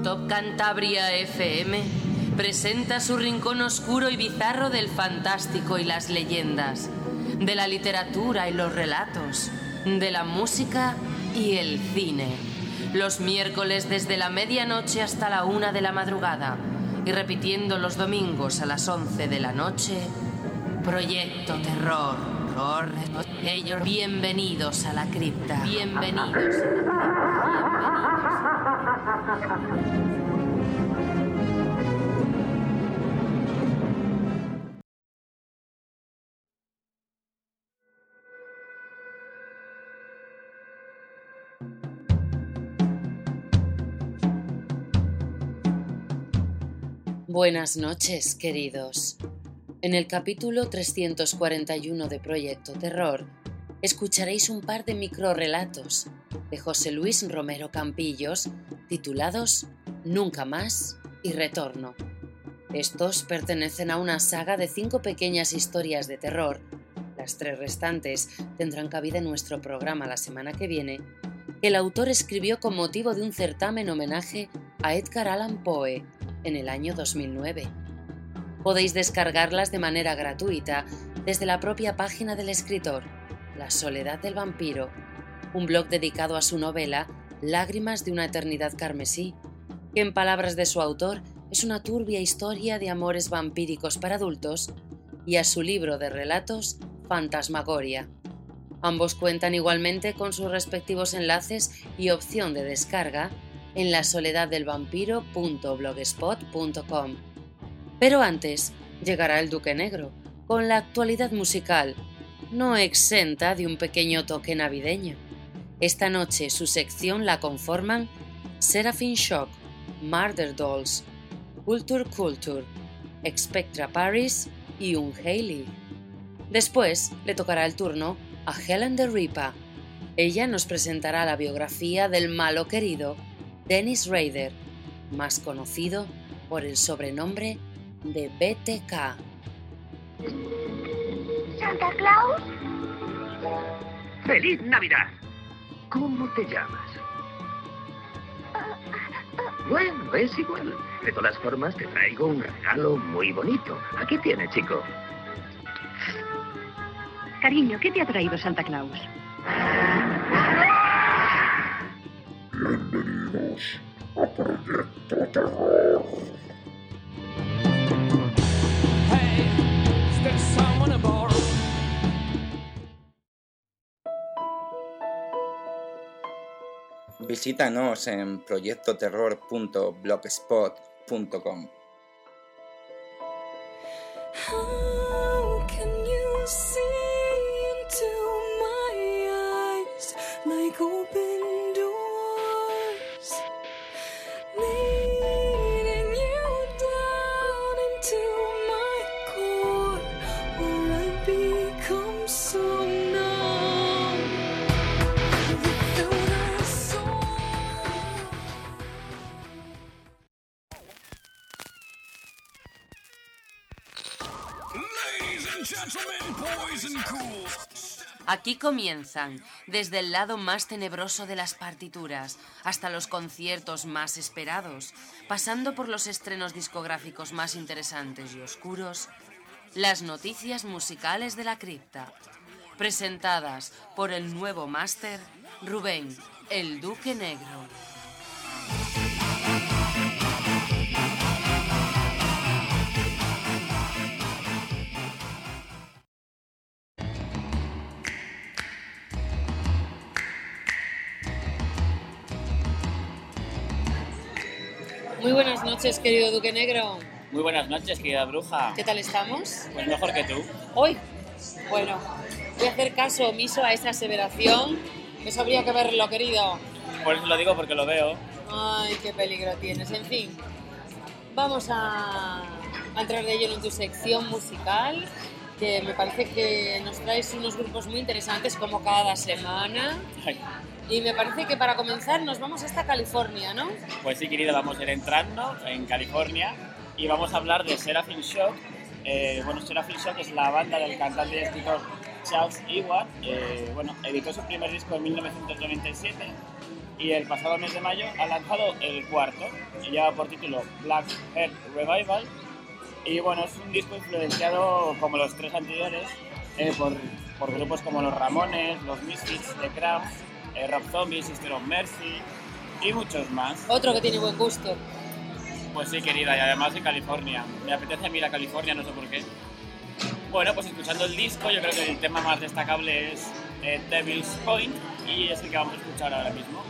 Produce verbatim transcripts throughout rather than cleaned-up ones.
Top Cantabria F M presenta su rincón oscuro y bizarro del fantástico y las leyendas, de la literatura y los relatos, de la música y el cine. Los miércoles desde la medianoche hasta la una de la madrugada y repitiendo los domingos a las once de la noche, Proyecto Terror. Terror. Ellos, bienvenidos a la cripta. Bienvenidos a la cripta. Bienvenidos. Buenas noches, queridos. En el capítulo trescientos cuarenta y uno de Proyecto Terror, escucharéis un par de microrelatos de José Luis Romero Campillos titulados Nunca más y Retorno. Estos pertenecen a una saga de cinco pequeñas historias de terror, las tres restantes tendrán cabida en nuestro programa la semana que viene, que el autor escribió con motivo de un certamen homenaje a Edgar Allan Poe en el año dos mil nueve. Podéis descargarlas de manera gratuita desde la propia página del escritor, La Soledad del Vampiro, un blog dedicado a su novela Lágrimas de una eternidad carmesí, que en palabras de su autor es una turbia historia de amores vampíricos para adultos, y a su libro de relatos Fantasmagoria. Ambos cuentan igualmente con sus respectivos enlaces y opción de descarga en la soledad del vampiro punto blogspot punto com. Pero antes llegará el Duque Negro, con la actualidad musical, no exenta de un pequeño toque navideño. Esta noche su sección la conforman Seraphim Shock, Murder Dolls, Culture Culture, Expectra Paris y Unheili. Después le tocará el turno a Helen the Ripper. Ella nos presentará la biografía del malo querido Dennis Rader, más conocido por el sobrenombre de B T K. ¿Santa Claus? ¡Feliz Navidad! ¿Cómo te llamas? Bueno, es igual. De todas formas, te traigo un regalo muy bonito. Aquí tienes, chico. Cariño, ¿qué te ha traído Santa Claus? Bienvenidos a Proyecto Terror. Visítanos en proyecto terror punto blogspot punto com. Aquí comienzan, desde el lado más tenebroso de las partituras hasta los conciertos más esperados, pasando por los estrenos discográficos más interesantes y oscuros, las noticias musicales de la cripta, presentadas por el nuevo máster Rubén, el Duque Negro. Muy buenas noches, querido Duque Negro. Muy buenas noches, querida bruja. ¿Qué tal estamos? Pues mejor que tú. Hoy, bueno, voy a hacer caso omiso a esa aseveración. Eso habría que verlo, querido. Por eso lo digo, porque lo veo. Ay, qué peligro tienes. En fin, vamos a, a entrar de lleno en tu sección musical, que me parece que nos traes unos grupos muy interesantes como cada semana. Ay. Y me parece que para comenzar nos vamos hasta California, ¿no? Pues sí, querida, vamos a ir entrando en California y vamos a hablar de Seraphim Shock. Eh, bueno, Seraphim Shock es la banda del cantante y escritor Charles Ewart. Eh, bueno, editó su primer disco en mil novecientos noventa y siete y el pasado mes de mayo ha lanzado el cuarto, que lleva por título Black Heart Revival. Y bueno, es un disco influenciado, como los tres anteriores, eh, por, por grupos como los Ramones, los Misfits, The Cramps, eh, Rob Zombie, Sister of Mercy y muchos más. Otro que tiene buen gusto. Pues sí, querida, y además en California. Me apetece ir a California, no sé por qué. Bueno, pues escuchando el disco, yo creo que el tema más destacable es eh, Devil's Point, y es el que vamos a escuchar ahora mismo.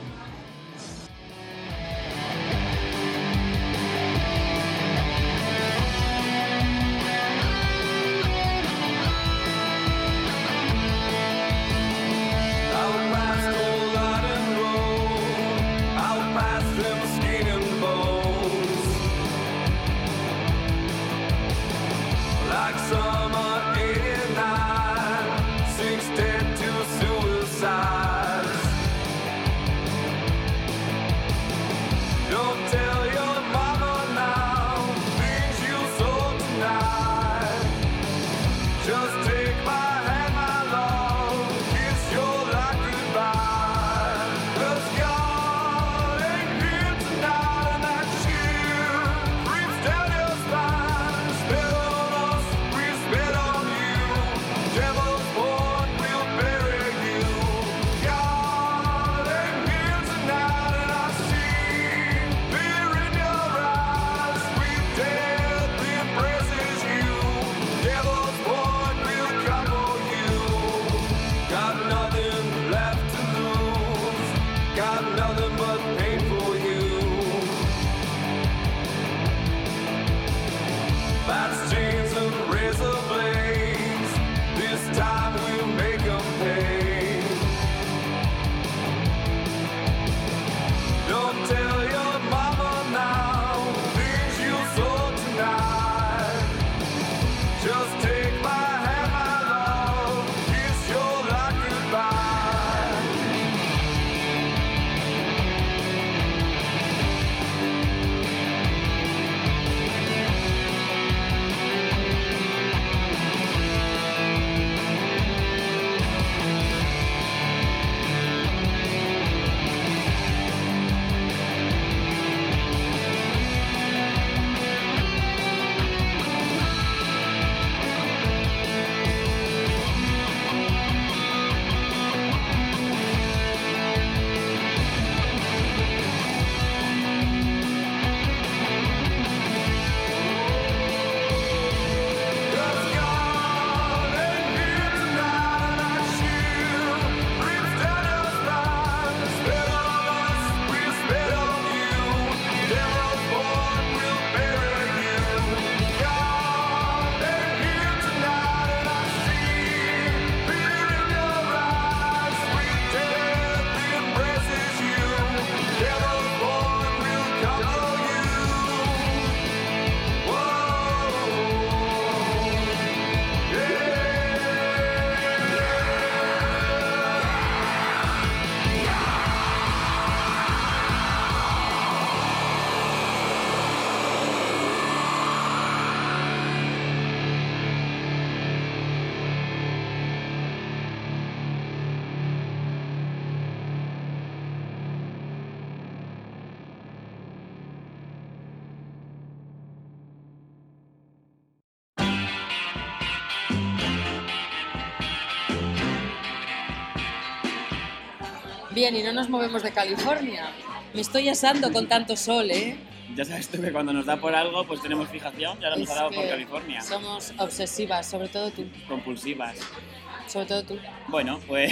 Bien, y no nos movemos de California. Me estoy asando con tanto sol, ¿eh? Ya sabes tú que cuando nos da por algo, pues tenemos fijación, ya nos ha dado por California. Somos obsesivas, sobre todo tú. Compulsivas. Sobre todo tú. Bueno, pues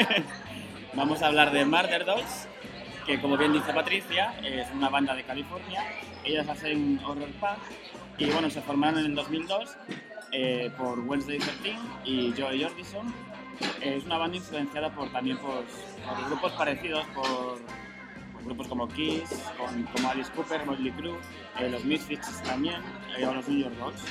vamos a hablar de Murder Dolls, que como bien dice Patricia, es una banda de California. Ellas hacen horror punk y bueno, se formaron en el dos mil dos eh, por Wednesday thirteen y Joey Jordison. Es una banda influenciada por, también por, por grupos parecidos, por, por grupos como Kiss, con, como Alice Cooper, Motley Crue, eh, los Misfits también, eh, o los New York Dolls.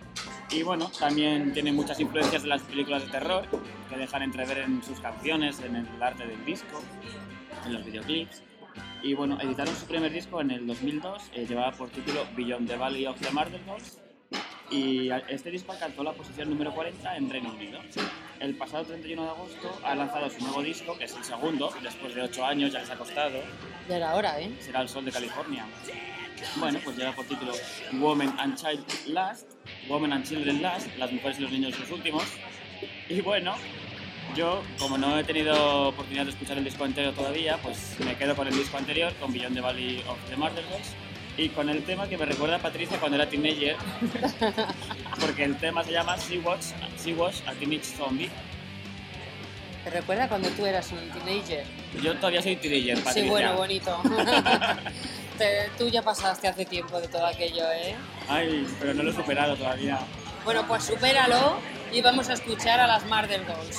Y bueno, también tiene muchas influencias de las películas de terror, que dejan entrever en sus canciones, en el arte del disco, en los videoclips. Y bueno, editaron su primer disco en el dos mil dos, eh, llevaba por título Beyond the Valley of the Murder Dolls, y este disco alcanzó la posición número cuarenta en Reino Unido. el pasado treinta y uno de agosto ha lanzado su nuevo disco, que es el segundo, después de ocho años, ya les ha costado. Ya era hora, ¿eh? Será el sol de California. Bueno, pues lleva por título Women and Child Last, Women and Children Last, las mujeres y los niños los últimos. Y bueno, yo, como no he tenido oportunidad de escuchar el disco entero todavía, pues me quedo con el disco anterior, con Beyond the Valley of the Murderers, y con el tema que me recuerda a Patricia cuando era teenager, porque el tema se llama She Was, She Was a Teenage Zombie. ¿Te recuerda cuando tú eras un teenager? Yo todavía soy teenager, Patricia. Sí, bueno, bonito. Te, tú ya pasaste hace tiempo de todo aquello, ¿eh? Ay, pero no lo he superado todavía. Bueno, pues supéralo y vamos a escuchar a las Murder Dolls.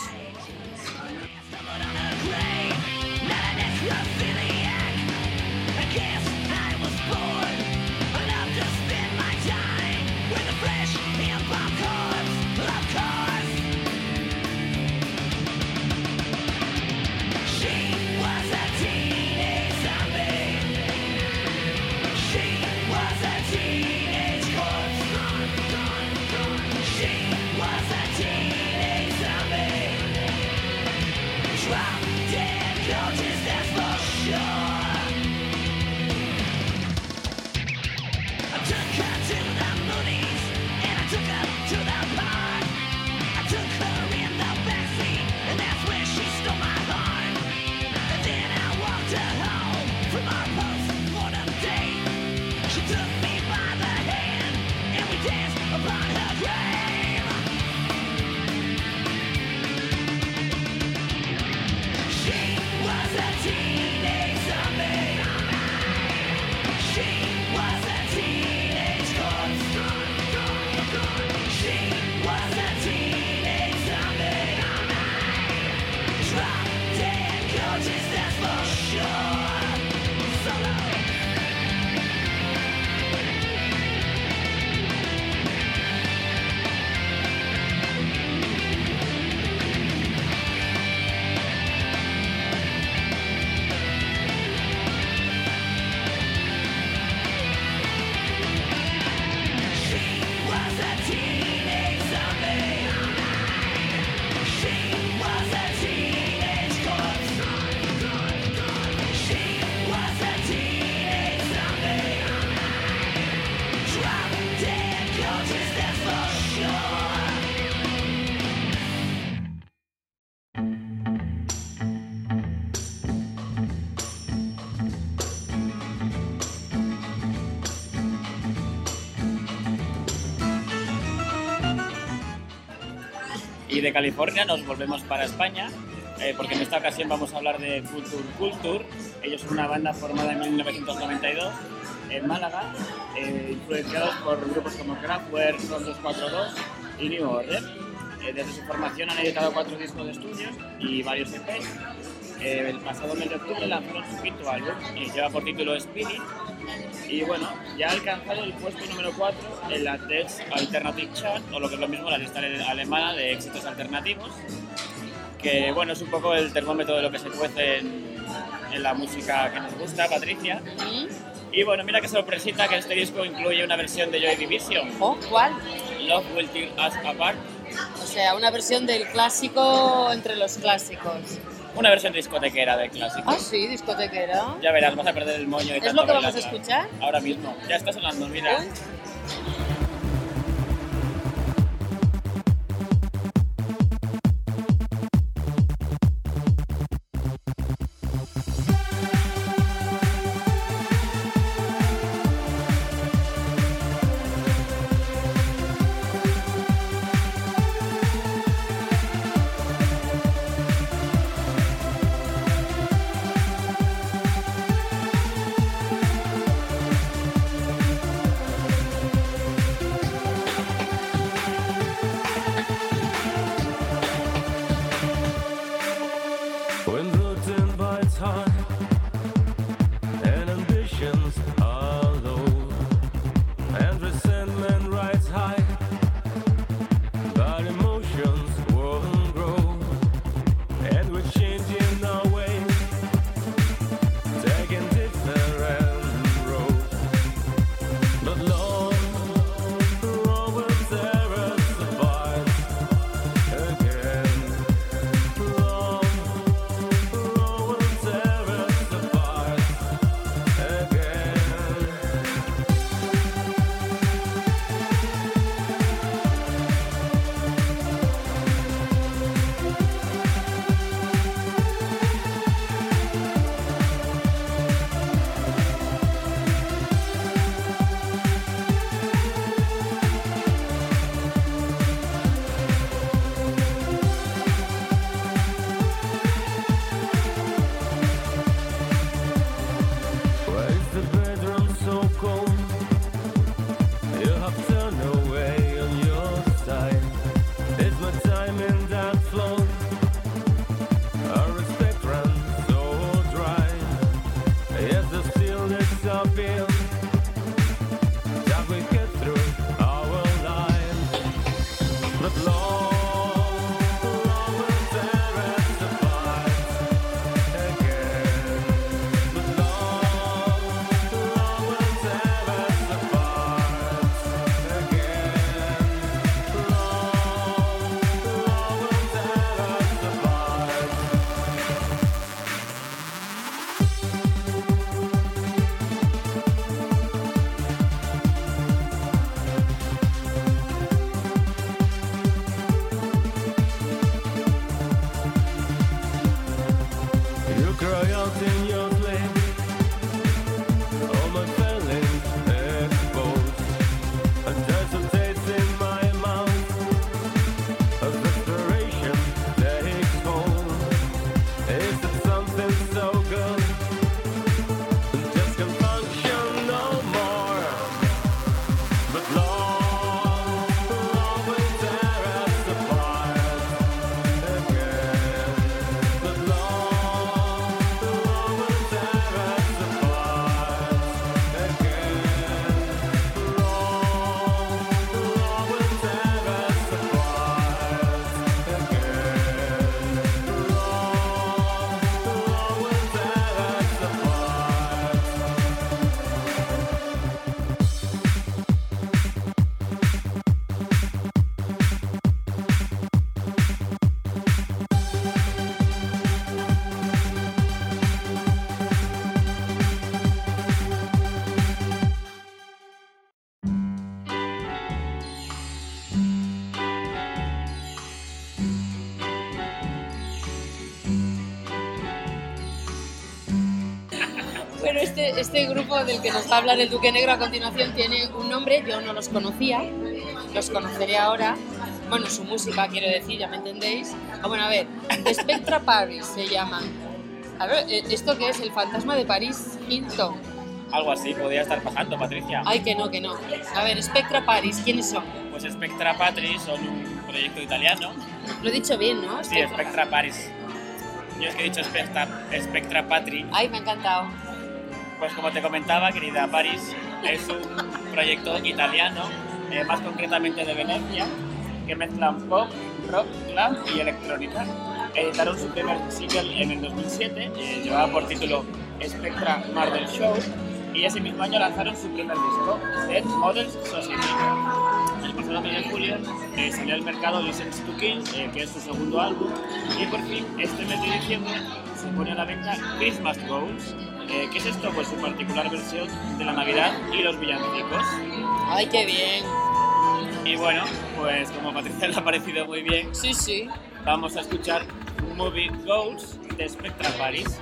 Y de California nos volvemos para España, eh, porque en esta ocasión vamos a hablar de Culture Culture. Ellos son una banda formada en mil novecientos noventa y dos en Málaga, eh, influenciados por grupos como Kraftwerk, Front doscientos cuarenta y dos y New Order. Eh, desde su formación han editado cuatro discos de estudio y varios E Pes. Eh, el pasado mes de octubre lanzaron su quinto álbum, y lleva por título Spirit. Y bueno, ya ha alcanzado el puesto número cuatro en la Dance Alternative Chart, o lo que es lo mismo, la lista alemana de éxitos alternativos, que bueno, es un poco el termómetro de lo que se cuece en, en la música que nos gusta, Patricia. ¿Mm? Y bueno, mira qué sorpresita que este disco incluye una versión de Joy Division. ¿Oh? ¿Cuál? Love Will Tear Us Apart. O sea, una versión del clásico entre los clásicos. Una versión discotequera del clásico. Ah, sí, discotequera. Ya verás, vas a perder el moño y ¿Es tanto lo que vamos a bailarla. escuchar? Ahora mismo. Ya está sonando, mira. Uy. When the bites high and ambitions are low and resentment rides high, but emotions won't grow, and we're changing our ways, taking different roads, but love will tear us apart again. cry out in your sleep. All my feelings exposed, and there's a taste in my mouth as desperation takes hold. Is it something so good? Just can't function no more. But love, love will tear us apart again. But love, love will tear us apart again. Love, love will tear us apart again. Love, love will tear us Bueno, este, este grupo del que nos va a hablar el Duque Negro a continuación tiene un nombre, yo no los conocía, los conoceré ahora. Bueno, su música, quiero decir, ya me entendéis. Ah, bueno, a ver, Spectra Paris se llama. A ver, ¿esto qué es? ¿El fantasma de París Hilton? Algo así podría estar pasando, Patricia. Ay, que no, que no. A ver, Spectra Paris, ¿quiénes son? Pues Spectra Patri son un proyecto italiano. Lo he dicho bien, ¿no? Sí, Spectra Paris. Yo es que he dicho Spectra, Spectra Patri. Ay, me ha encantado. Pues como te comentaba, querida Paris, es un proyecto italiano, eh, más concretamente de Venecia, que mezclan pop, rock, glam y electrónica. Editaron su primer single en el dos mil siete, eh, llevaba por título Spectra Marvel Show, y ese mismo año lanzaron su primer disco, Dead Models Society. El pasado mes de julio eh, salió al mercado License to Kill, eh, que es su segundo álbum, y por fin este mes de diciembre se pone a la venta Christmas Goals. Eh, ¿Qué es esto? Pues su particular versión de la Navidad y los villancicos. Ay, qué bien. Y bueno, pues como a Patricia le ha parecido muy bien, Sí, sí. vamos a escuchar Movie Goals de Spectra Paris.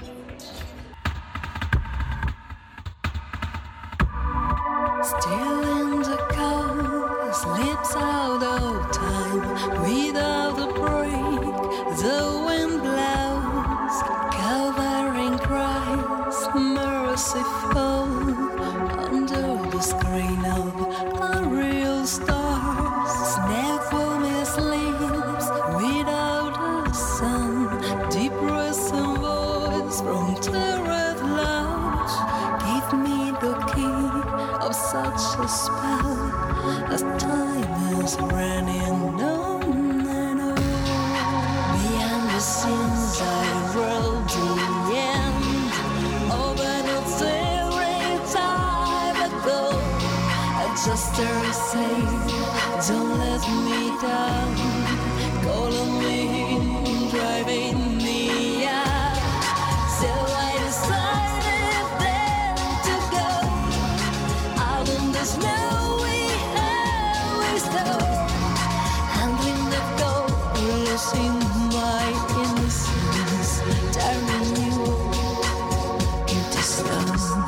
Still in the cold, slips out of time without a break. The wind blows, covering cries, merciful under the screen of unreal stars. Snap for me sleeps without a sound, deep rustling voice from terror lounge. Give me the key of such a spell as time is running on and on. Behind the scenes I wrote the end of an old time ago. I just dare say, don't let me down. Call on me, driving me out. So I decided then to go out on the snowy highway stone, handling the gold, losing my innocence, turning you into stone.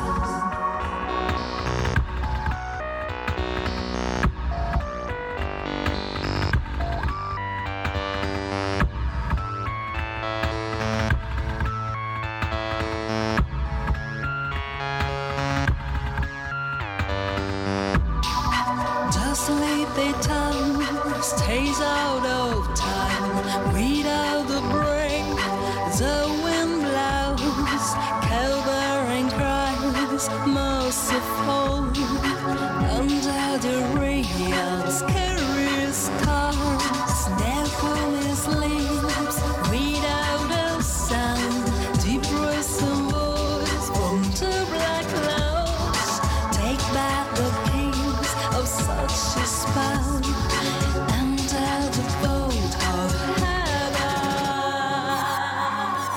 The sleepy town stays out of time without a break. The wind blows, covering cries, merciful under the real scary stars. Never sleeps without a sound, deep rustling voice from the black clouds. Take back the keys of such a spell, enter the boat of heaven.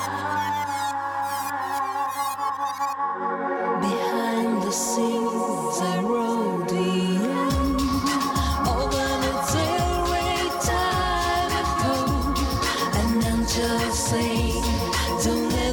Behind the scenes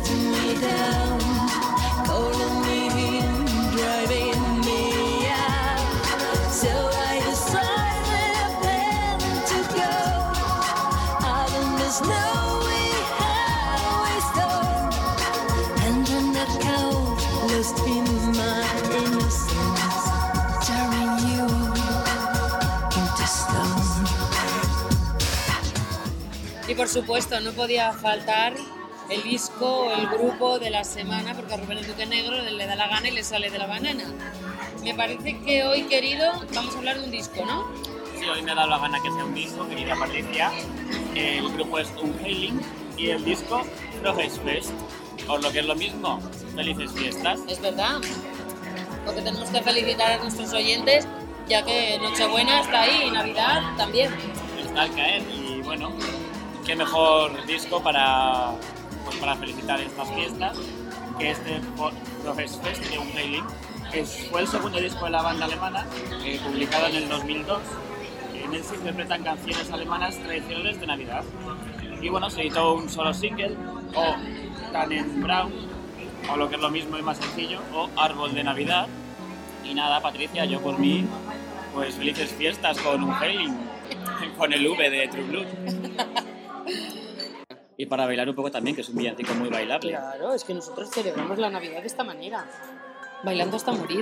letting me down, calling me in, driving me out. So I decided then to go out on this snowy highway storm, and on that cold, lost in my innocence, turning you into stone. Y por supuesto, no podía faltar el disco o el grupo de la semana, porque a Rubén el Duque Negro le da la gana y le sale de la banana. Me parece que hoy, querido, vamos a hablar de un disco, ¿no? Sí, hoy me ha dado la gana que sea un disco, querida Patricia. El grupo es Unheiling y el disco Frohes Fest. Por lo que es lo mismo, felices fiestas. Es verdad, porque tenemos que felicitar a nuestros oyentes, ya que Nochebuena está ahí y Navidad también. Está al caer y bueno, qué mejor disco para, pues para felicitar estas fiestas que este Frohes Fest de Unheiling. Es, fue el segundo disco de la banda alemana, eh, publicado en el dos mil dos. En él se interpretan canciones alemanas tradicionales de Navidad. Y bueno, se editó un solo single, o Tannenbaum, o lo que es lo mismo y más sencillo, o Árbol de Navidad. Y nada, Patricia, yo por mí, pues felices fiestas con Unheiling, con el V de True Blood. Y para bailar un poco también, que es un villancico muy bailable. Claro, es que nosotros celebramos la Navidad de esta manera, bailando hasta morir.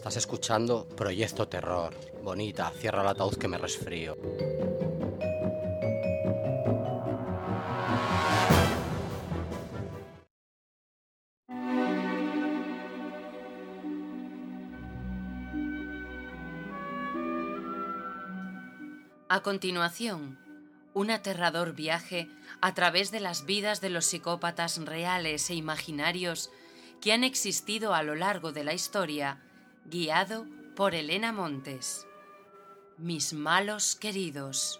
Estás escuchando Proyecto Terror. Bonita, cierra el ataúd que me resfrío. A continuación, un aterrador viaje a través de las vidas de los psicópatas reales e imaginarios que han existido a lo largo de la historia, guiado por Elena Montes. Mis malos queridos.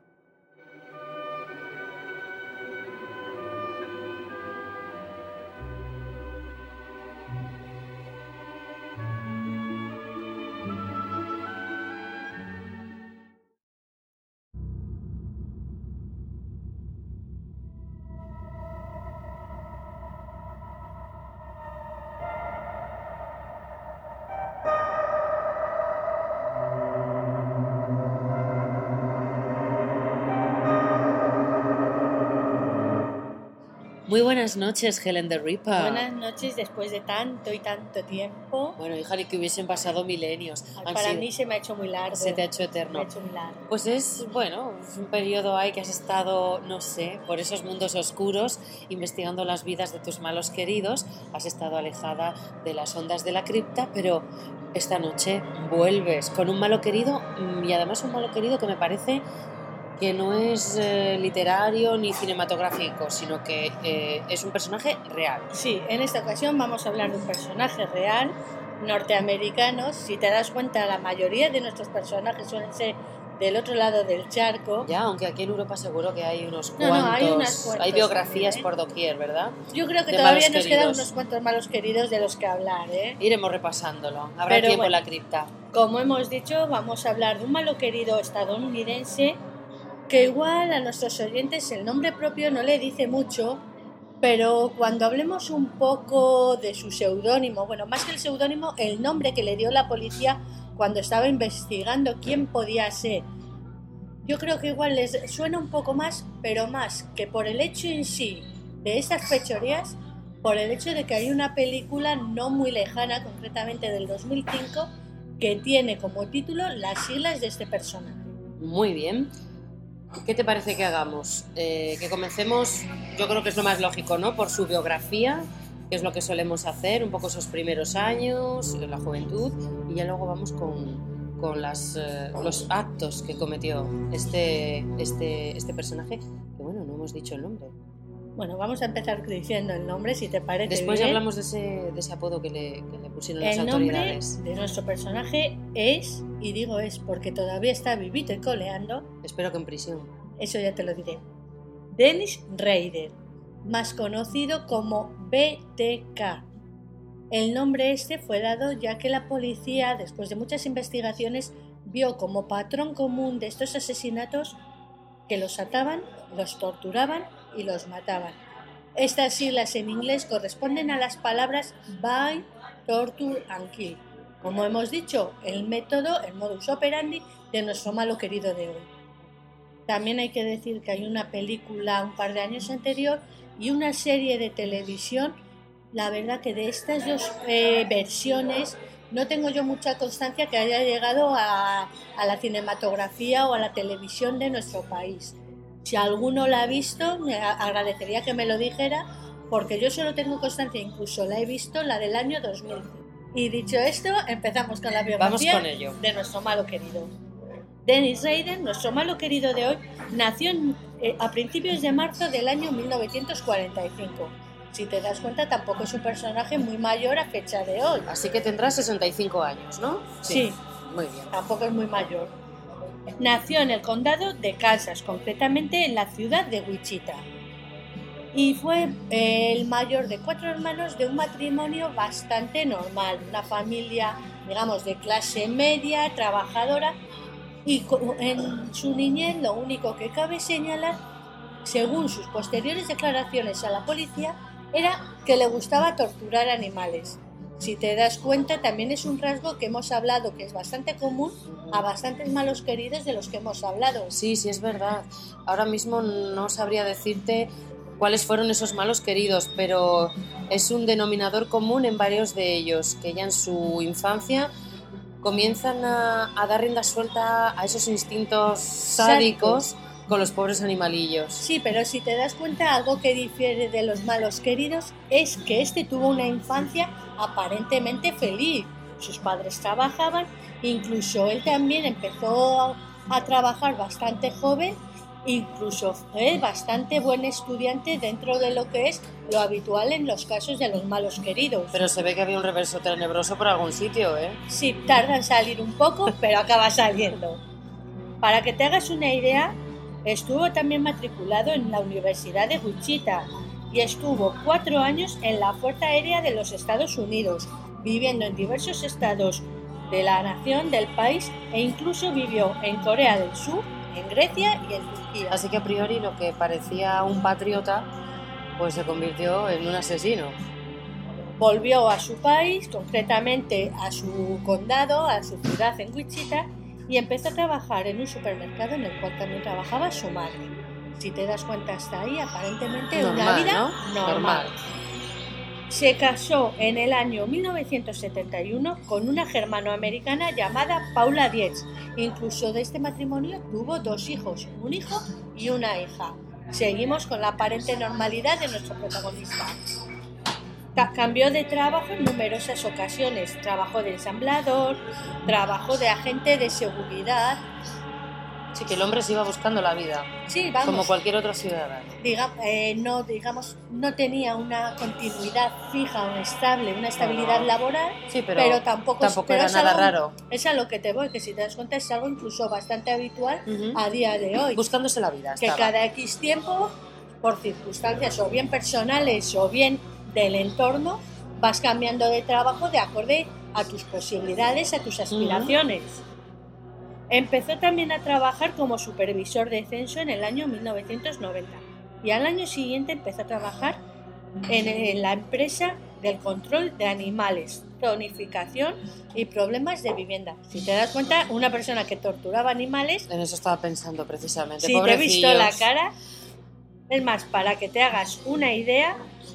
Muy buenas noches, Helen the Ripper. Buenas noches después de tanto y tanto tiempo. Bueno, hija, ni que hubiesen pasado milenios. Han Para sido- mí se me ha hecho muy largo. Se te ha hecho eterno. Me ha hecho muy largo. Pues es, bueno, es un periodo ahí que has estado, no sé, por esos mundos oscuros, investigando las vidas de tus malos queridos. Has estado alejada de las ondas de la cripta, pero esta noche vuelves con un malo querido, y además un malo querido que me parece que no es eh, literario ni cinematográfico, sino que eh, es un personaje real. Sí, en esta ocasión vamos a hablar de un personaje real, norteamericano. Si te das cuenta, la mayoría de nuestros personajes suelen ser del otro lado del charco. Ya, aunque aquí en Europa seguro que hay unos No, cuantos, no, hay unas cuantas hay biografías también, ¿eh? por doquier, ¿verdad? Yo creo que De todavía malos nos quedan queridos. unos cuantos malos queridos de los que hablar, ¿eh? Iremos repasándolo. Habrá Pero tiempo en bueno. la cripta. Como hemos dicho, vamos a hablar de un malo querido estadounidense que igual a nuestros oyentes el nombre propio no le dice mucho, pero cuando hablemos un poco de su seudónimo, bueno, más que el seudónimo, el nombre que le dio la policía cuando estaba investigando quién podía ser, yo creo que igual les suena un poco más, pero más que por el hecho en sí de estas fechorías, por el hecho de que hay una película no muy lejana, concretamente del dos mil cinco, que tiene como título las siglas de este personaje. Muy bien. ¿Qué te parece que hagamos? Eh, que comencemos, yo creo que es lo más lógico, ¿no? Por su biografía, que es lo que solemos hacer, un poco esos primeros años, la juventud, y ya luego vamos con, con las, eh, los actos que cometió este, este, este personaje, que bueno, no hemos dicho el nombre. Bueno, vamos a empezar diciendo el nombre, si te parece Después bien. hablamos de ese, de ese apodo que le, que le pusieron las El nombre autoridades. de nuestro personaje es, y digo es porque todavía está vivito y coleando, Espero que en prisión. eso ya te lo diré, Dennis Rader, más conocido como B T K. El nombre este fue dado ya que la policía, después de muchas investigaciones, vio como patrón común de estos asesinatos que los ataban, los torturaban y los mataban. Estas siglas en inglés corresponden a las palabras Bind, Torture and Kill. Como hemos dicho, el método, el modus operandi de nuestro malo querido de hoy. También hay que decir que hay una película un par de años anterior y una serie de televisión. La verdad que de estas dos eh, versiones no tengo yo mucha constancia que haya llegado a, a la cinematografía o a la televisión de nuestro país. Si alguno la ha visto, me a- agradecería que me lo dijera, porque yo solo tengo constancia, incluso la he visto, la del año dos mil. Y dicho esto, empezamos con la biografía Vamos con ello. de nuestro malo querido. Dennis Rader, nuestro malo querido de hoy, nació en- eh, a principios de marzo del año mil novecientos cuarenta y cinco. Si te das cuenta, tampoco es un personaje muy mayor a fecha de hoy. Así que tendrá sesenta y cinco años, ¿no? Sí. Muy bien. Tampoco es muy mayor. Nació en el condado de Kansas, concretamente en la ciudad de Wichita. Y fue eh, el mayor de cuatro hermanos de un matrimonio bastante normal, una familia, digamos, de clase media, trabajadora, y co- en su niñez lo único que cabe señalar, según sus posteriores declaraciones a la policía, era que le gustaba torturar animales. Si te das cuenta, también es un rasgo que hemos hablado, que es bastante común a bastantes malos queridos de los que hemos hablado. Sí, sí, es verdad. Ahora mismo no sabría decirte cuáles fueron esos malos queridos, pero es un denominador común en varios de ellos, que ya en su infancia comienzan a, a dar rienda suelta a esos instintos sádicos con los pobres animalillos. Sí, pero si te das cuenta, algo que difiere de los malos queridos es que este tuvo una infancia aparentemente feliz. Sus padres trabajaban, incluso él también empezó a trabajar bastante joven, incluso fue bastante buen estudiante dentro de lo que es lo habitual en los casos de los malos queridos. Pero se ve que había un reverso tenebroso por algún sitio, ¿eh? Sí, tarda en salir un poco, pero acaba saliendo. Para que te hagas una idea, estuvo también matriculado en la Universidad de Wichita y estuvo cuatro años en la Fuerza Aérea de los Estados Unidos, viviendo en diversos estados de la nación del país e incluso vivió en Corea del Sur, en Grecia y en Turquía. Así que a priori lo que parecía un patriota pues se convirtió en un asesino. Volvió a su país, concretamente a su condado, a su ciudad en Wichita, y empezó a trabajar en un supermercado en el cual también trabajaba su madre. Si te das cuenta hasta ahí, aparentemente Normal, una vida ¿no? normal. Normal. Se casó en el año mil novecientos setenta y uno con una germanoamericana llamada Paula Dietz. Incluso de este matrimonio tuvo dos hijos, un hijo y una hija. Seguimos con la aparente normalidad de nuestro protagonista. Ca- Cambió de trabajo en numerosas ocasiones. Trabajó de ensamblador, trabajó de agente de seguridad. Sí, que el hombre se iba buscando la vida, Sí, vamos. como cualquier otro ciudadano. Diga- eh, no, digamos, no tenía una continuidad fija o estable, una estabilidad No. laboral, Sí, pero tampoco, tampoco pero era es nada algo- raro. Es a lo que te voy, que si te das cuenta es algo incluso bastante habitual Ujú. a día de hoy. Buscándose la vida Que estaba. cada X tiempo, por circunstancias o bien personales o bien del entorno, vas cambiando de trabajo de acorde a tus posibilidades, a tus aspiraciones. Empezó también a trabajar como supervisor de censo en el año mil novecientos noventa y al año siguiente empezó a trabajar en, en la empresa del control de animales, zonificación y problemas de vivienda. Si te das cuenta, una persona que torturaba animales, En eso estaba pensando precisamente. si te he visto la Pobrecillos. cara, es más, para que te hagas una idea,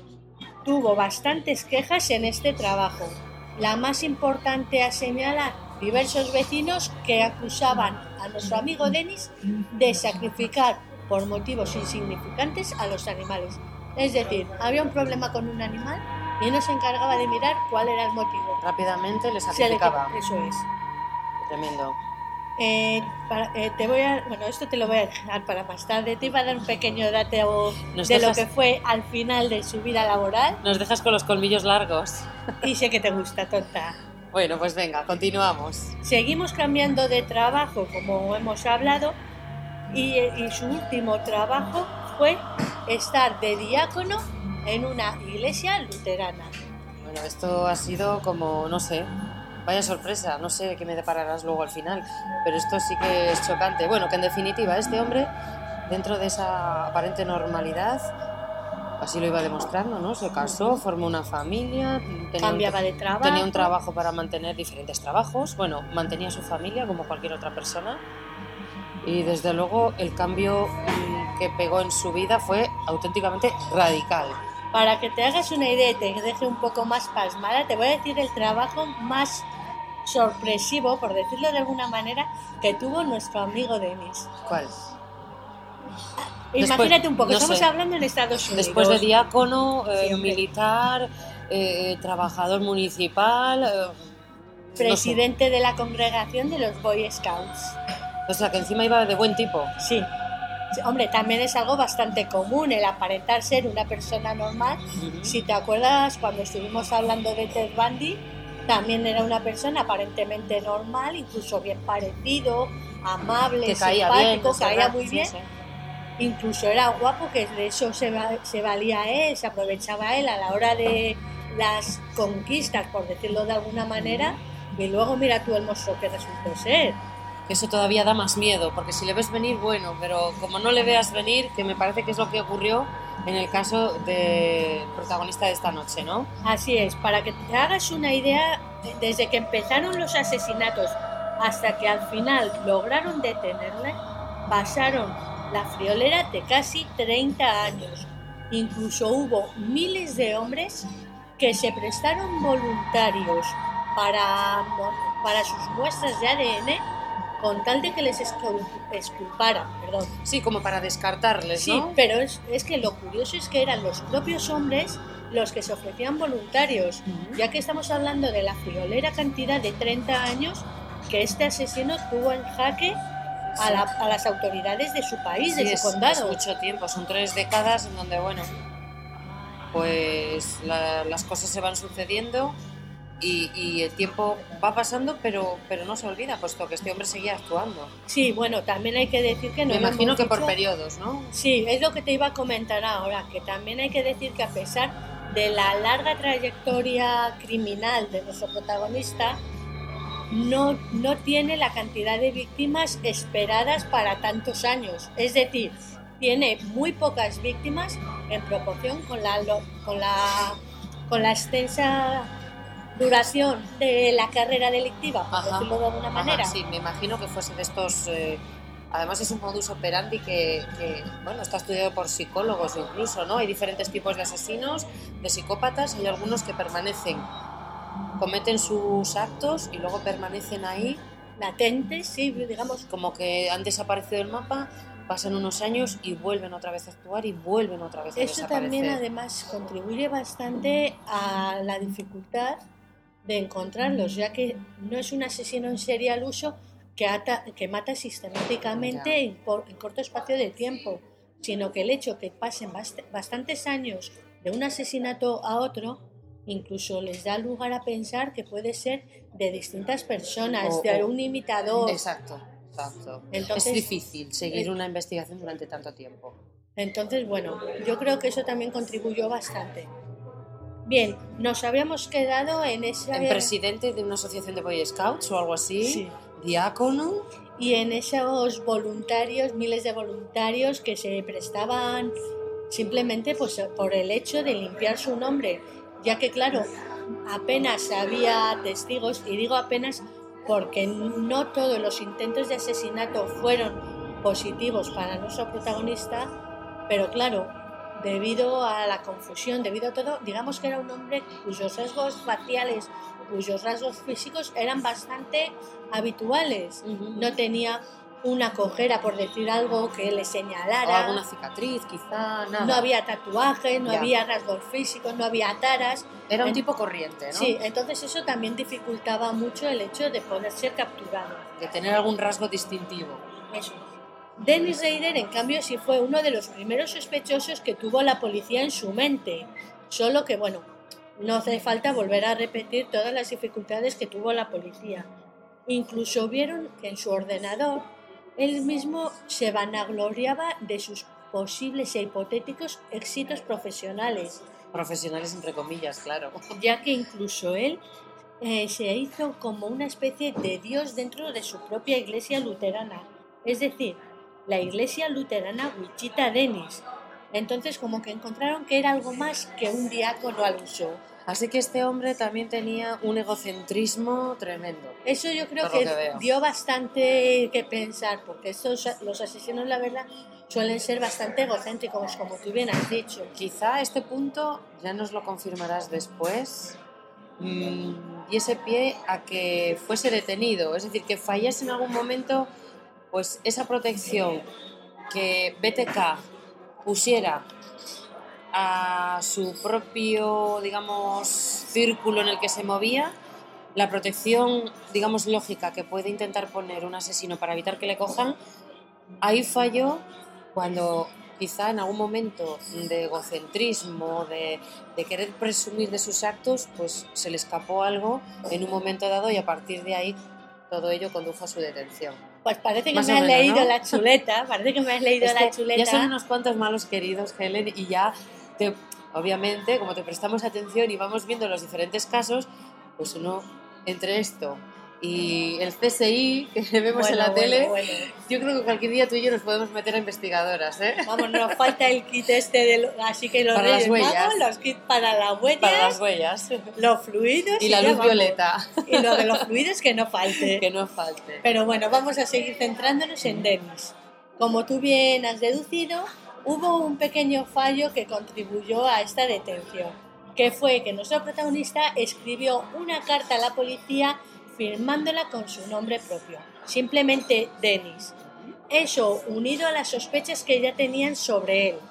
tuvo bastantes quejas en este trabajo. La más importante a señalar, diversos vecinos que acusaban a nuestro amigo Denis de sacrificar por motivos insignificantes a los animales. Es decir, había un problema con un animal y no se encargaba de mirar cuál era el motivo. Rápidamente le Se le- sacrificaba. Eso es. Tremendo. Eh, para- eh, te voy a, bueno, esto te lo voy a dejar para más tarde. Te iba a dar un pequeño dato Nos de lo dejas- que fue al final de su vida laboral Nos dejas con los colmillos largos. y sé que te gusta, tonta. Bueno, pues venga, continuamos. Seguimos cambiando de trabajo, como hemos hablado, y, y su último trabajo fue estar de diácono en una iglesia luterana. Bueno, esto ha sido como, no sé, vaya sorpresa, no sé qué me depararás luego al final, pero esto sí que es chocante. Bueno, que en definitiva este hombre, dentro de esa aparente normalidad, así lo iba demostrando, ¿no? Se casó, formó una familia, tenía Cambiaba un, de trabajo. tenía un trabajo para mantener diferentes trabajos, bueno, mantenía su familia como cualquier otra persona y desde luego el cambio mm, que pegó en su vida fue auténticamente radical. Para que te hagas una idea y te deje un poco más pasmada, te voy a decir el trabajo más sorpresivo, por decirlo de alguna manera, que tuvo nuestro amigo Denis. ¿Cuál? Imagínate un poco, no estamos sé. hablando en Estados Unidos. Después de diácono, eh, Siempre. militar, eh, trabajador municipal, eh, no sé. Presidente de la congregación de los Boy Scouts. O sea, que encima iba de buen tipo. Sí. Sí, hombre, también es algo bastante común el aparentar ser una persona normal. Ujú. Si te acuerdas, cuando estuvimos hablando de Ted Bundy, también era una persona aparentemente normal, incluso bien parecido, amable, Que caía bien. simpático, no sé, caía ¿verdad? muy Sí, bien. sí. Incluso era guapo, que de eso se, va- se valía él, se aprovechaba él a la hora de las conquistas, por decirlo de alguna manera, y luego mira tú el monstruo que resultó ser. Que eso todavía da más miedo, porque si le ves venir, bueno, pero como no le veas venir, que me parece que es lo que ocurrió en el caso del protagonista de esta noche, ¿no? Así es, para que te hagas una idea, desde que empezaron los asesinatos hasta que al final lograron detenerle, pasaron la friolera de casi treinta años. Incluso hubo miles de hombres que se prestaron voluntarios para mo- para sus muestras de A D N con tal de que les escul- exculparan, perdón. Sí, como para descartarles, Sí, ¿no? pero es, es que lo curioso es que eran los propios hombres los que se ofrecían voluntarios, Ujú. ya que estamos hablando de la friolera cantidad de treinta años que este asesino tuvo en jaque a, la- a las autoridades de su país, Sí, de es, su condado. es mucho tiempo, son tres décadas en donde, bueno, pues la- las cosas se van sucediendo y, y el tiempo va pasando, pero, pero no se olvida, puesto que este hombre seguía actuando. Sí, bueno, también hay que decir que no Me lo imagino hemos que por dicho. periodos, ¿no? Sí, es lo que te iba a comentar ahora, que también hay que decir que a pesar de la larga trayectoria criminal de nuestro protagonista, no, no tiene la cantidad de víctimas esperadas para tantos años. Es decir, tiene muy pocas víctimas en proporción con la, lo- con la, con la extensa duración de la carrera delictiva, por Ajá, decirlo de alguna ajá, manera. sí, me imagino que fuese de estos... eh, además es un modus operandi que, que, bueno, está estudiado por psicólogos incluso, ¿no? Hay diferentes tipos de asesinos, de psicópatas, hay algunos que permanecen, cometen sus actos y luego permanecen ahí, Latentes, sí, digamos. como que han desaparecido del mapa, pasan unos años y vuelven otra vez a actuar y vuelven otra vez a Esto desaparecer. también además contribuye bastante a la dificultad de encontrarlos, ya que no es un asesino en serie al uso que, ata- que mata sistemáticamente Ya. en, por- en corto espacio de tiempo, sino que el hecho que pasen bast- bastantes años de un asesinato a otro incluso les da lugar a pensar que puede ser de distintas personas, O- de o- un imitador. Exacto, exacto. Entonces- es difícil seguir eh, una investigación durante tanto tiempo. Entonces, bueno, yo creo que eso también contribuyó bastante. Bien, nos habíamos quedado en esa... ¿En presidente de una asociación de Boy Scouts o algo así? Sí. ¿Diácono? Y en esos voluntarios, miles de voluntarios que se prestaban simplemente pues, por el hecho de limpiar su nombre, ya que claro, apenas había testigos, y digo apenas porque no todos los intentos de asesinato fueron positivos para nuestro protagonista, pero claro, debido a la confusión, debido a todo, digamos que era un hombre cuyos rasgos faciales, cuyos rasgos físicos eran bastante habituales. Ujú. No tenía una cojera, por decir algo, que le ¿O señalara. alguna cicatriz, quizá? Nada. No había tatuajes, no Ya. había rasgos físicos, no había taras. Era un En- tipo corriente, ¿no? Sí, entonces eso también dificultaba mucho el hecho de poder ser capturado. De tener algún rasgo distintivo. Eso. Dennis Rader, en cambio, sí fue uno de los primeros sospechosos que tuvo la policía en su mente. Solo que, bueno, no hace falta volver a repetir todas las dificultades que tuvo la policía. Incluso vieron que en su ordenador él mismo se vanagloriaba de sus posibles e hipotéticos éxitos profesionales, Profesionales entre comillas, claro. ya que incluso él eh, se hizo como una especie de dios dentro de su propia iglesia luterana, es decir, la iglesia luterana Wichita Dennis. Entonces como que encontraron que era algo más que un diácono al uso. Así que este hombre también tenía un egocentrismo tremendo. Eso yo creo Por lo que, que veo. dio bastante que pensar, porque estos, los asesinos, la verdad, suelen ser bastante egocéntricos, como tú bien has dicho. Quizá este punto ya nos lo confirmarás después, mm, y ese pie a que fuese detenido, es decir, que fallase en algún momento pues esa protección que B T K pusiera a su propio, digamos, círculo en el que se movía, la protección, digamos, lógica que puede intentar poner un asesino para evitar que le cojan, ahí falló cuando quizá en algún momento de egocentrismo, de, de querer presumir de sus actos, pues se le escapó algo en un momento dado y a partir de ahí todo ello condujo a su detención. Pues parece que Más me o has menos, leído ¿no? la chuleta, parece que me has leído Es la que chuleta. ya son unos cuantos malos queridos, Helen, y ya, te, obviamente, como te prestamos atención y vamos viendo los diferentes casos, pues uno, entre esto y el C S I que vemos Bueno, en la bueno, tele, bueno. yo creo que cualquier día tú y yo nos podemos meter a investigadoras, ¿eh? Vamos, nos falta el kit este, de lo- así que los Para las Reyes huellas. Magos, los kits para las huellas, Para las huellas. los fluidos Y la ya luz vamos. violeta. Y lo de los fluidos que no falte. Que no falte. Pero bueno, vamos a seguir centrándonos en Dennis. Como tú bien has deducido, hubo un pequeño fallo que contribuyó a esta detención, que fue que nuestro protagonista escribió una carta a la policía firmándola con su nombre propio, simplemente Dennis. Eso unido a las sospechas que ya tenían sobre él,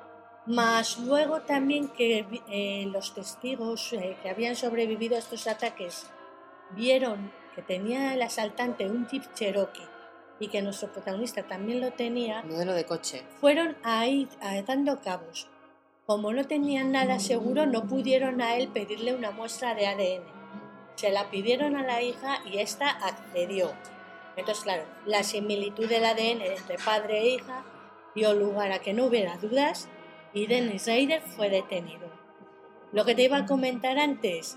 más luego también que eh, los testigos eh, que habían sobrevivido a estos ataques vieron que tenía el asaltante un Jeep Cherokee y que nuestro protagonista también lo tenía, Modelo de coche. fueron ahí dando cabos. Como no tenían nada seguro, no pudieron a él pedirle una muestra de A D N. Se la pidieron a la hija y ésta accedió. Entonces, claro, la similitud del A D N entre padre e hija dio lugar a que no hubiera dudas y Dennis Rader fue detenido. Lo que te iba a comentar antes,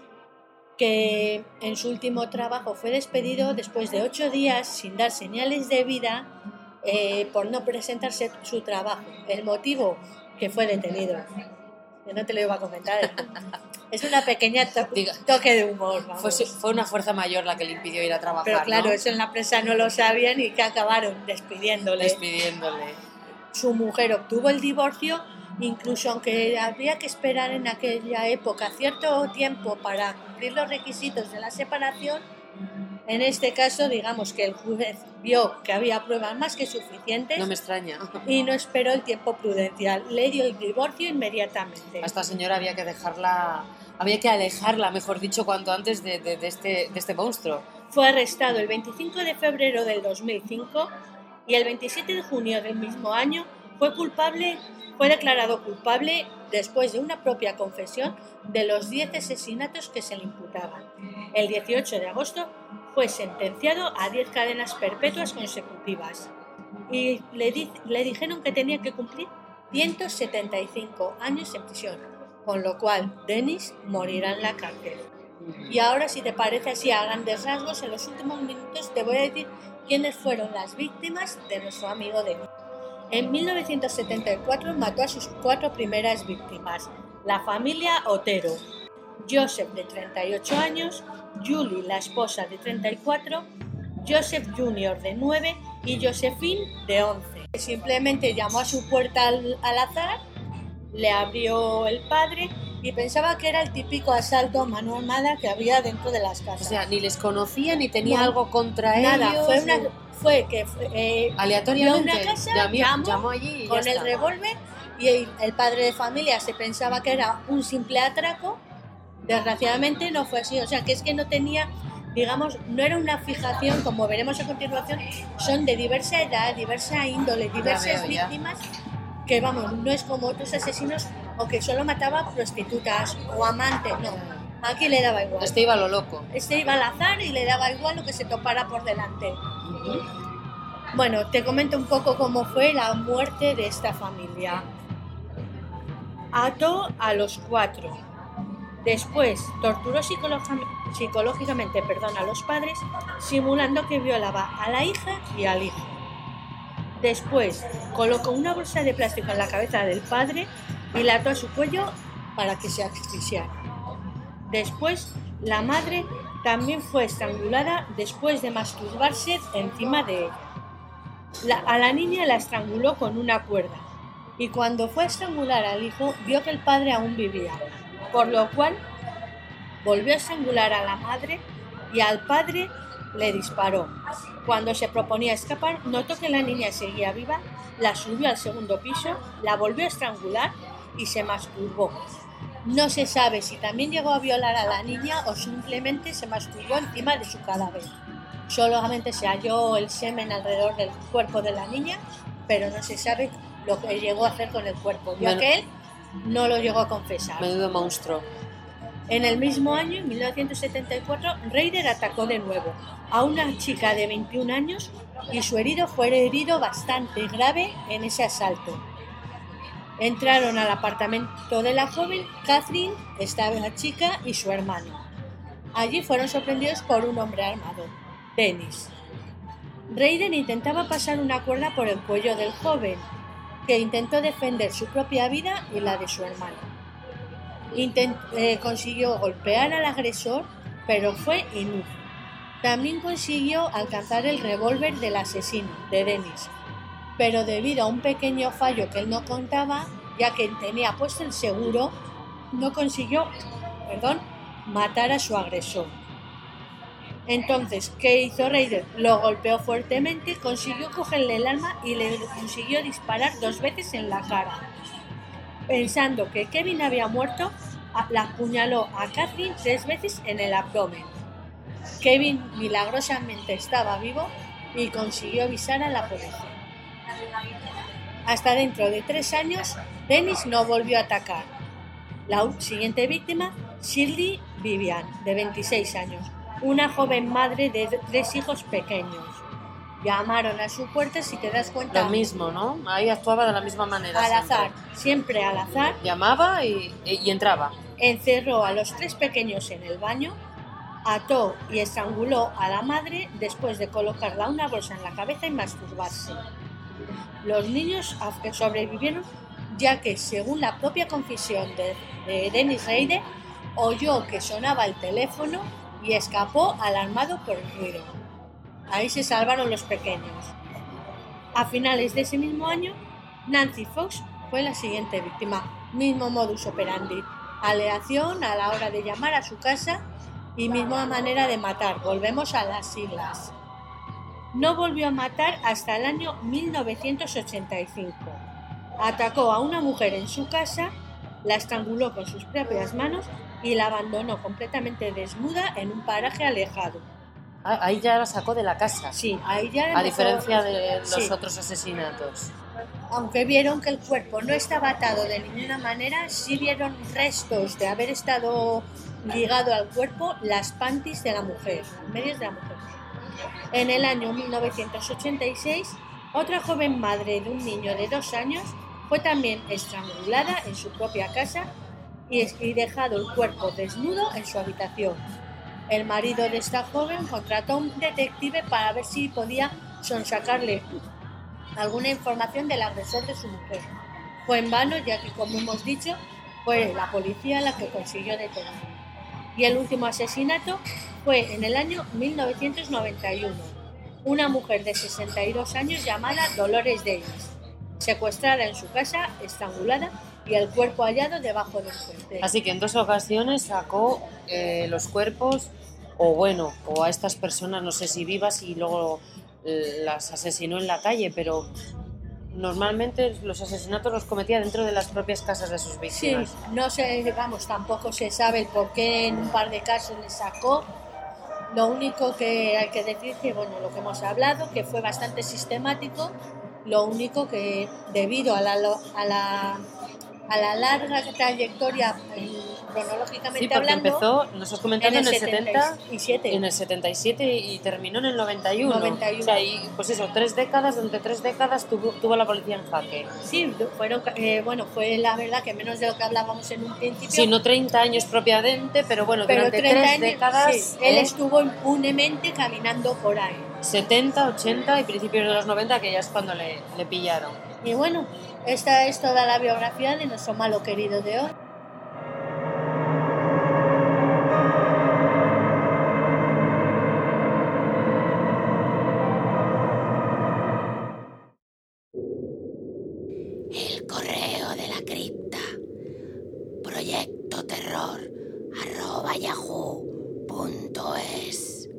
que en su último trabajo fue despedido después de ocho días sin dar señales de vida eh, por no presentarse su trabajo. El motivo, que fue detenido. Yo no te lo iba a comentar. Es una pequeña to Diga, toque de humor. Vamos. Fue, fue una fuerza mayor la que le impidió ir a trabajar. Pero claro, ¿no? eso en la prensa no lo sabían y que acabaron despidiéndole. Despidiéndole. Su mujer obtuvo el divorcio, incluso aunque había que esperar en aquella época cierto tiempo para cumplir los requisitos de la separación. En este caso, digamos que el juez vio que había pruebas más que suficientes. No me extraña. Y no esperó el tiempo prudencial. Le dio el divorcio inmediatamente. A esta señora había que dejarla, había que alejarla, mejor dicho, cuanto antes de, de, de, este, de este monstruo. Fue arrestado el veinticinco de febrero del dos mil cinco y el veintisiete de junio del mismo año fue culpable, fue declarado culpable después de una propia confesión de los diez asesinatos que se le imputaban. El dieciocho de agosto fue sentenciado a diez cadenas perpetuas consecutivas y le, di le dijeron que tenía que cumplir ciento setenta y cinco años en prisión, con lo cual Dennis morirá en la cárcel. Y ahora, si te parece así a grandes rasgos, en los últimos minutos te voy a decir quiénes fueron las víctimas de nuestro amigo Dennis. En mil novecientos setenta y cuatro mató a sus cuatro primeras víctimas, la familia Otero: Joseph, de treinta y ocho años, Julie, la esposa, de treinta y cuatro, Joseph junior, de nueve, y Josephine, de once. Simplemente llamó a su puerta al, al azar, le abrió el padre y pensaba que era el típico asalto a mano armada que había dentro de las casas. O sea, ni les conocía ni tenía No, algo contra nada, ellos. fue, una, ni- fue que eh, Aleatoriamente. vio una casa, llamó, llamó, llamó allí y con ya el está. revólver y el, el padre de familia se pensaba que era un simple atraco. Desgraciadamente no fue así, o sea que es que no tenía, digamos, no era una fijación, como veremos a continuación, son de diversa edad, diversa índole, diversas veo, ya. víctimas, que vamos, no es como otros asesinos o que solo mataba prostitutas o amantes, no, aquí le daba igual. Este iba a lo loco. Este iba al azar y le daba igual lo que se topara por delante. Bueno, te comento un poco cómo fue la muerte de esta familia. Ató a los cuatro. Después torturó psicológicamente perdón, a los padres, simulando que violaba a la hija y al hijo. Después colocó una bolsa de plástico en la cabeza del padre y la ató a su cuello para que se asfixiara. Después, la madre también fue estrangulada después de masturbarse encima de ella. La, a la niña la estranguló con una cuerda y cuando fue a estrangular al hijo vio que el padre aún vivía, por lo cual volvió a estrangular a la madre y al padre le disparó. Cuando se proponía escapar, notó que la niña seguía viva, la subió al segundo piso, la volvió a estrangular y se masturbó. No se sabe si también llegó a violar a la niña o simplemente se masturbó encima de su cadáver. Solamente se halló el semen alrededor del cuerpo de la niña, pero no se sabe lo que llegó a hacer con el cuerpo, ya Men- que él no lo llegó a confesar. Menudo monstruo. En el mismo año, en mil novecientos setenta y cuatro, Rader atacó de nuevo a una chica de veintiún años y su herido fue herido bastante grave en ese asalto. Entraron al apartamento de la joven Catherine, estaba la chica y su hermano. Allí fueron sorprendidos por un hombre armado, Dennis. Rader intentaba pasar una cuerda por el cuello del joven, que intentó defender su propia vida y la de su hermano. Intent eh, consiguió golpear al agresor, pero fue inútil. También consiguió alcanzar el revólver del asesino, de Dennis, pero debido a un pequeño fallo que él no contaba, ya que tenía puesto el seguro, no consiguió, perdón, matar a su agresor. Entonces, ¿qué hizo Ryder? Lo golpeó fuertemente, consiguió cogerle el arma y le consiguió disparar dos veces en la cara. Pensando que Kevin había muerto, la apuñaló a Kathleen tres veces en el abdomen. Kevin milagrosamente estaba vivo y consiguió avisar a la policía. Hasta dentro de tres años, Dennis no volvió a atacar. La siguiente víctima, Shirley Vivian, de veintiséis años, una joven madre de tres hijos pequeños. Llamaron a su puerta, si te das cuenta. Lo mismo, ¿no? Ahí actuaba de la misma manera. Al siempre. azar, siempre al azar. Llamaba y, y entraba. Encerró a los tres pequeños en el baño, ató y estranguló a la madre después de colocarla una bolsa en la cabeza y masturbarse. Los niños sobrevivieron ya que, según la propia confesión de, de Dennis Rader, oyó que sonaba el teléfono y escapó alarmado por el ruido. Ahí se salvaron los pequeños. A finales de ese mismo año, Nancy Fox fue la siguiente víctima. Mismo modus operandi, aleación a la hora de llamar a su casa y misma manera de matar. Volvemos a las siglas. No volvió a matar hasta el año mil novecientos ochenta y cinco. Atacó a una mujer en su casa, la estranguló con sus propias manos y la abandonó completamente desnuda en un paraje alejado. Ah, ahí ya la sacó de la casa. Sí, ahí ya. A empezó... diferencia de los sí. otros asesinatos. Aunque vieron que el cuerpo no estaba atado de ninguna manera, sí vieron restos de haber estado ligado al cuerpo las panties de la mujer, medias de la mujer. En el año mil novecientos ochenta y seis, otra joven madre de un niño de dos años fue también estrangulada en su propia casa y, y dejado el cuerpo desnudo en su habitación. El marido de esta joven contrató a un detective para ver si podía sonsacarle alguna información del agresor de su mujer. Fue en vano, ya que, como hemos dicho, fue la policía la que consiguió detenerlo. Y el último asesinato fue en el año mil novecientos noventa y uno. Una mujer de sesenta y dos años llamada Dolores Davis, secuestrada en su casa, estrangulada y el cuerpo hallado debajo del puente. Así que en dos ocasiones sacó eh, los cuerpos, o bueno, o a estas personas, no sé si vivas, y luego eh, las asesinó en la calle, pero normalmente los asesinatos los cometía dentro de las propias casas de sus Sí, víctimas. no sé, vamos, tampoco se sabe el por qué en un par de casos le sacó. Lo único que hay que decir que, bueno, lo que hemos hablado, que fue bastante sistemático, lo único que debido a la, a la, a la larga trayectoria cronológicamente Sí, porque hablando, empezó, nos has comentado, en el, setenta y siete. En el setenta y siete y terminó en el noventa y uno. noventa y uno. O sea, y, pues eso, tres décadas, durante tres décadas tuvo, tuvo la policía en jaque. Sí, fueron, eh, bueno, fue la verdad que menos de lo que hablábamos en un principio. Sí, no treinta años propiamente, pero bueno, pero durante treinta tres años, décadas. Sí, él ¿eh? estuvo impunemente caminando por ahí. setenta, ochenta y principios de los noventa, que ya es cuando le, le pillaron. Y bueno, esta es toda la biografía de nuestro malo querido de hoy. El correo de la cripta. Proyecto terror arroba yahoo punto es.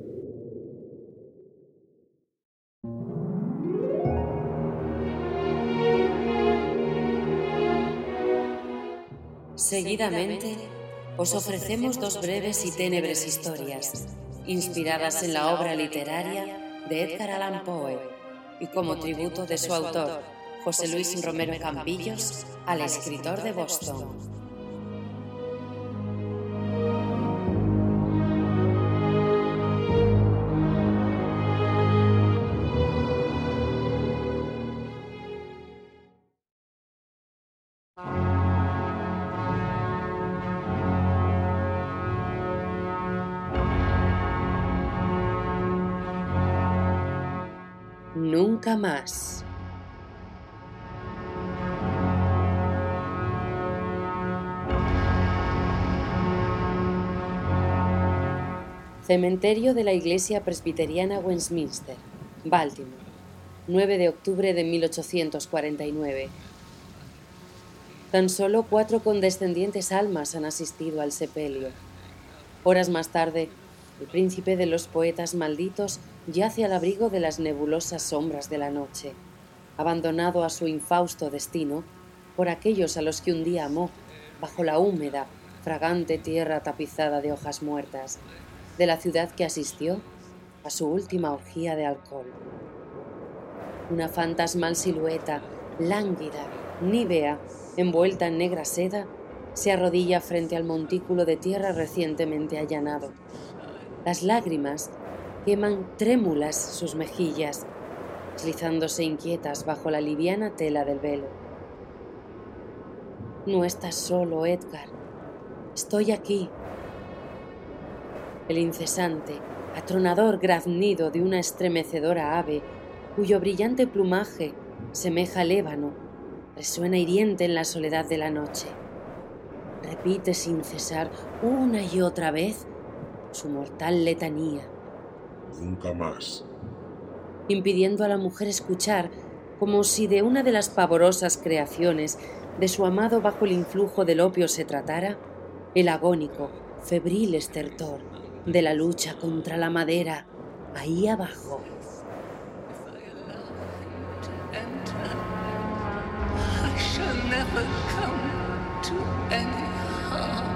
Seguidamente, os ofrecemos dos breves y ténebres historias, inspiradas en la obra literaria de Edgar Allan Poe y como tributo de su autor, José Luis Romero Campillos, al escritor de Boston. Nunca más. Cementerio de la Iglesia Presbiteriana Westminster, Baltimore, nueve de octubre de mil ochocientos cuarenta y nueve. Tan solo cuatro condescendientes almas han asistido al sepelio. Horas más tarde, El príncipe de los poetas malditos yace al abrigo de las nebulosas sombras de la noche, abandonado a su infausto destino por aquellos a los que un día amó, bajo la húmeda, fragante tierra tapizada de hojas muertas, de la ciudad que asistió a su última orgía de alcohol. Una fantasmal silueta, lánguida, nívea, envuelta en negra seda, se arrodilla frente al montículo de tierra recientemente allanado. Las lágrimas queman trémulas sus mejillas, deslizándose inquietas bajo la liviana tela del velo. No estás solo, Edgar. Estoy aquí. El incesante, atronador graznido de una estremecedora ave, cuyo brillante plumaje semeja al ébano, resuena hiriente en la soledad de la noche. Repite sin cesar una y otra vez su mortal letanía, Nunca más. impidiendo a la mujer escuchar, como si de una de las pavorosas creaciones de su amado bajo el influjo del opio se tratara, el agónico, febril estertor de la lucha contra la madera, ahí abajo. I shall never come to any harm.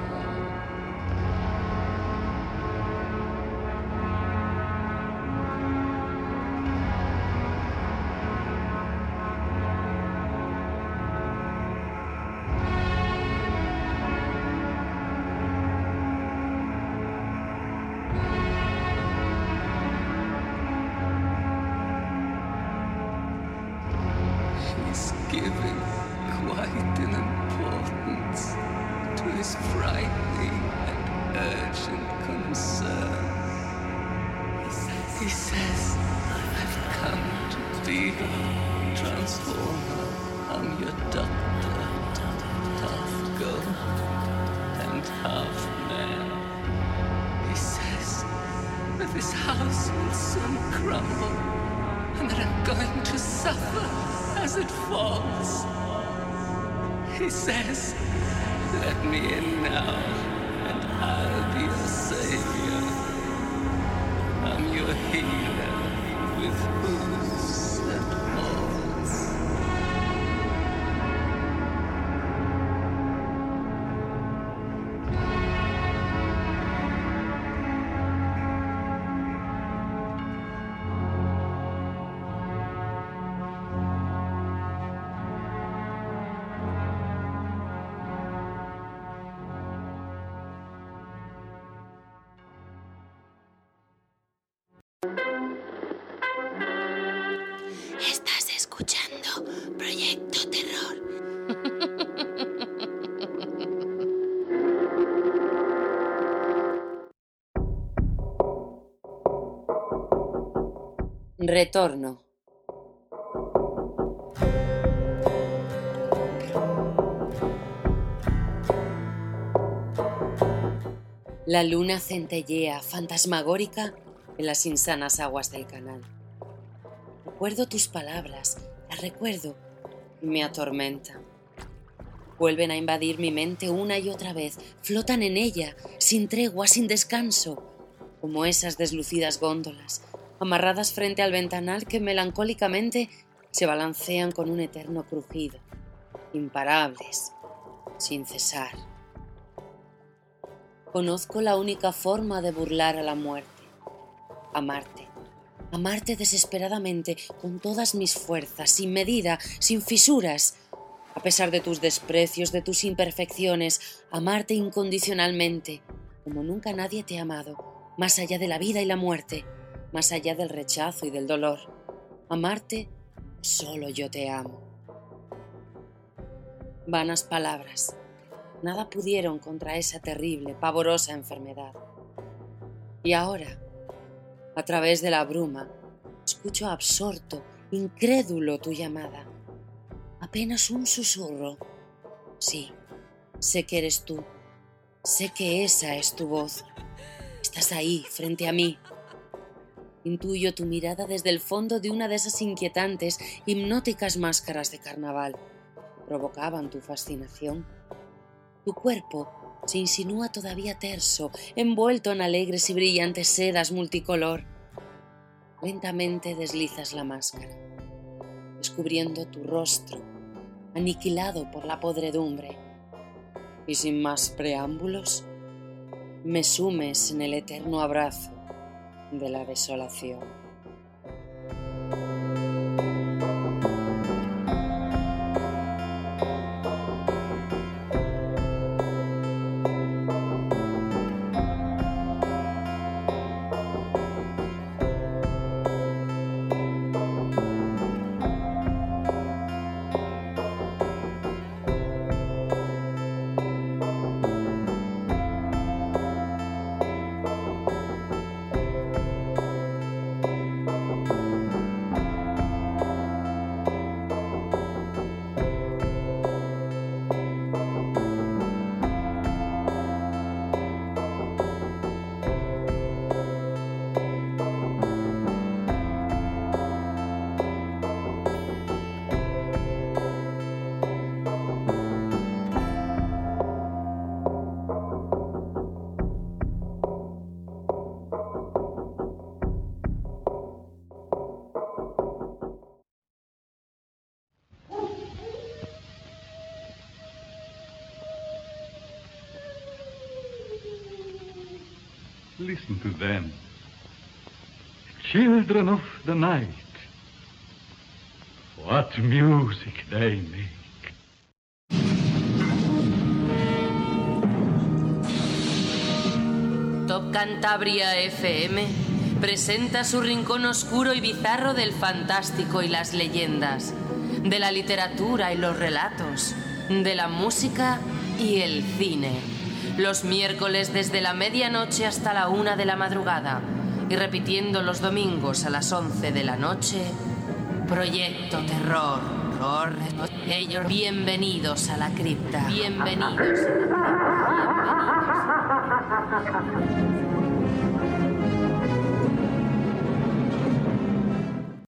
He's giving quite an importance to his frightening and urgent concern. He says, I've come to be a transformer. I'm your doctor, half goat and half man. He says that this house will soon crumble and that I'm going to suffer as it falls. He says, let me in now, and I'll be your savior. I'm your healer with hooves and horns. Estás escuchando Proyecto Terror. Retorno. La luna centellea fantasmagórica en las insanas aguas del canal. Recuerdo tus palabras, las recuerdo y me atormentan. Vuelven a invadir mi mente una y otra vez, flotan en ella, sin tregua, sin descanso, como esas deslucidas góndolas, amarradas frente al ventanal que melancólicamente se balancean con un eterno crujido, imparables, sin cesar. Conozco la única forma de burlar a la muerte, amarte. Amarte desesperadamente, con todas mis fuerzas, sin medida, sin fisuras. A pesar de tus desprecios, de tus imperfecciones, amarte incondicionalmente, como nunca nadie te ha amado, más allá de la vida y la muerte, más allá del rechazo y del dolor. Amarte, solo yo te amo. Vanas palabras. Nada pudieron contra esa terrible, pavorosa enfermedad. Y ahora, a través de la bruma, escucho absorto, incrédulo tu llamada. Apenas un susurro. Sí, sé que eres tú. Sé que esa es tu voz. Estás ahí, frente a mí. Intuyo tu mirada desde el fondo de una de esas inquietantes, hipnóticas máscaras de carnaval. Provocaban tu fascinación. Tu cuerpo se insinúa todavía terso, envuelto en alegres y brillantes sedas multicolor. Lentamente deslizas la máscara, descubriendo tu rostro, aniquilado por la podredumbre. Y sin más preámbulos, me sumes en el eterno abrazo de la desolación. Listen to them. Children of the night. What music they make. Top Cantabria F M presenta su rincón oscuro y bizarro del fantástico y las leyendas, de la literatura y los relatos, de la música y el cine. Los miércoles desde la medianoche hasta la una de la madrugada y repitiendo los domingos a las once de la noche, Proyecto Terror. Terror. Ellos, bienvenidos a la cripta. Bienvenidos a la cripta. Bienvenidos a la cripta.